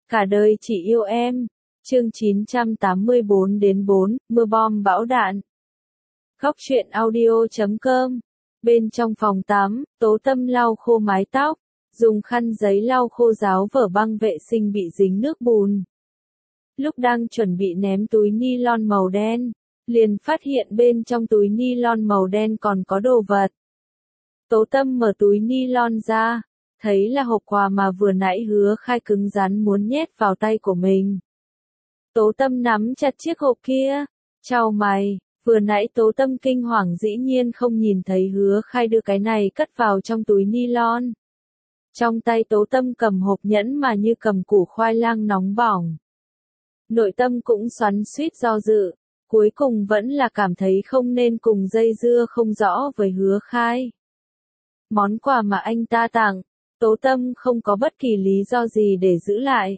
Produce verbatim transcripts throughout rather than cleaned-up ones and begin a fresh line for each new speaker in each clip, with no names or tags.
Cả đời chỉ yêu em. Chương chín trăm tám mươi bốn đến bốn, mưa bom bão đạn. Góc truyện audio chấm com. Bên trong phòng tắm, Tố Tâm lau khô mái tóc, dùng khăn giấy lau khô ráo vở băng vệ sinh bị dính nước bùn. Lúc đang chuẩn bị ném túi ni lon màu đen, liền phát hiện bên trong túi ni lon màu đen còn có đồ vật. Tố Tâm mở túi ni lon ra, thấy là hộp quà mà vừa nãy Hứa Khai cứng rắn muốn nhét vào tay của mình. Tố Tâm nắm chặt chiếc hộp kia, chau mày, vừa nãy Tố Tâm kinh hoàng dĩ nhiên không nhìn thấy Hứa Khai đưa cái này cất vào trong túi ni lon. Trong tay Tố Tâm cầm hộp nhẫn mà như cầm củ khoai lang nóng bỏng. Nội tâm cũng xoắn xuýt do dự, cuối cùng vẫn là cảm thấy không nên cùng dây dưa không rõ với Hứa Khai. Món quà mà anh ta tặng, Tố Tâm không có bất kỳ lý do gì để giữ lại.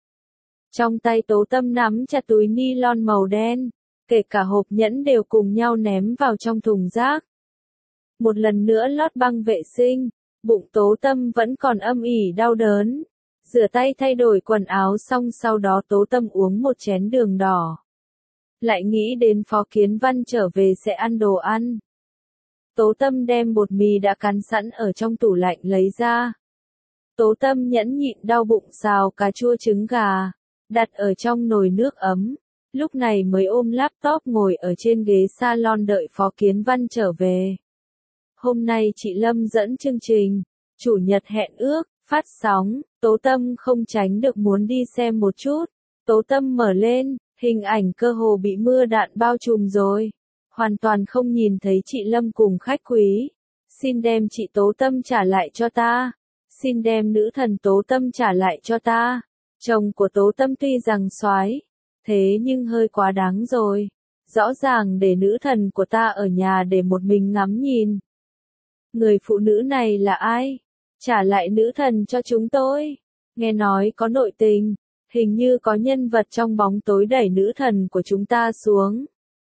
Trong tay Tố Tâm nắm chặt túi ni lon màu đen, kể cả hộp nhẫn đều cùng nhau ném vào trong thùng rác. Một lần nữa lót băng vệ sinh, bụng Tố Tâm vẫn còn âm ỉ đau đớn. Rửa tay thay đổi quần áo xong sau đó Tố Tâm uống một chén đường đỏ. Lại nghĩ đến Phó Kiến Văn trở về sẽ ăn đồ ăn. Tố Tâm đem bột mì đã cán sẵn ở trong tủ lạnh lấy ra. Tố Tâm nhẫn nhịn đau bụng xào cà chua trứng gà, đặt ở trong nồi nước ấm, lúc này mới ôm laptop ngồi ở trên ghế salon đợi Phó Kiến Văn trở về. Hôm nay chị Lâm dẫn chương trình, chủ nhật hẹn ước, phát sóng, Tố Tâm không tránh được muốn đi xem một chút. Tố Tâm mở lên, hình ảnh cơ hồ bị mưa đạn bao trùm rồi. Hoàn toàn không nhìn thấy chị Lâm cùng khách quý. Xin đem chị Tố Tâm trả lại cho ta. Xin đem nữ thần Tố Tâm trả lại cho ta. Chồng của Tố Tâm tuy rằng soái, thế nhưng hơi quá đáng rồi. Rõ ràng để nữ thần của ta ở nhà để một mình ngắm nhìn. Người phụ nữ này là ai? Trả lại nữ thần cho chúng tôi. Nghe nói có nội tình, hình như có nhân vật trong bóng tối đẩy nữ thần của chúng ta xuống.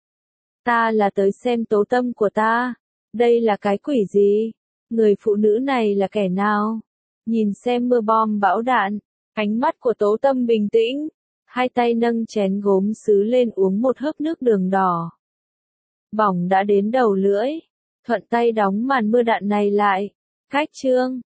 Ta là tới xem Tố Tâm của ta. Đây là cái quỷ gì? Người phụ nữ này là kẻ nào? Nhìn xem mưa bom bão đạn, ánh mắt của Tố Tâm bình tĩnh, hai tay nâng chén gốm sứ lên uống một hớp nước đường đỏ. Bỏng đã đến đầu lưỡi, thuận tay đóng màn mưa đạn này lại. Cách chương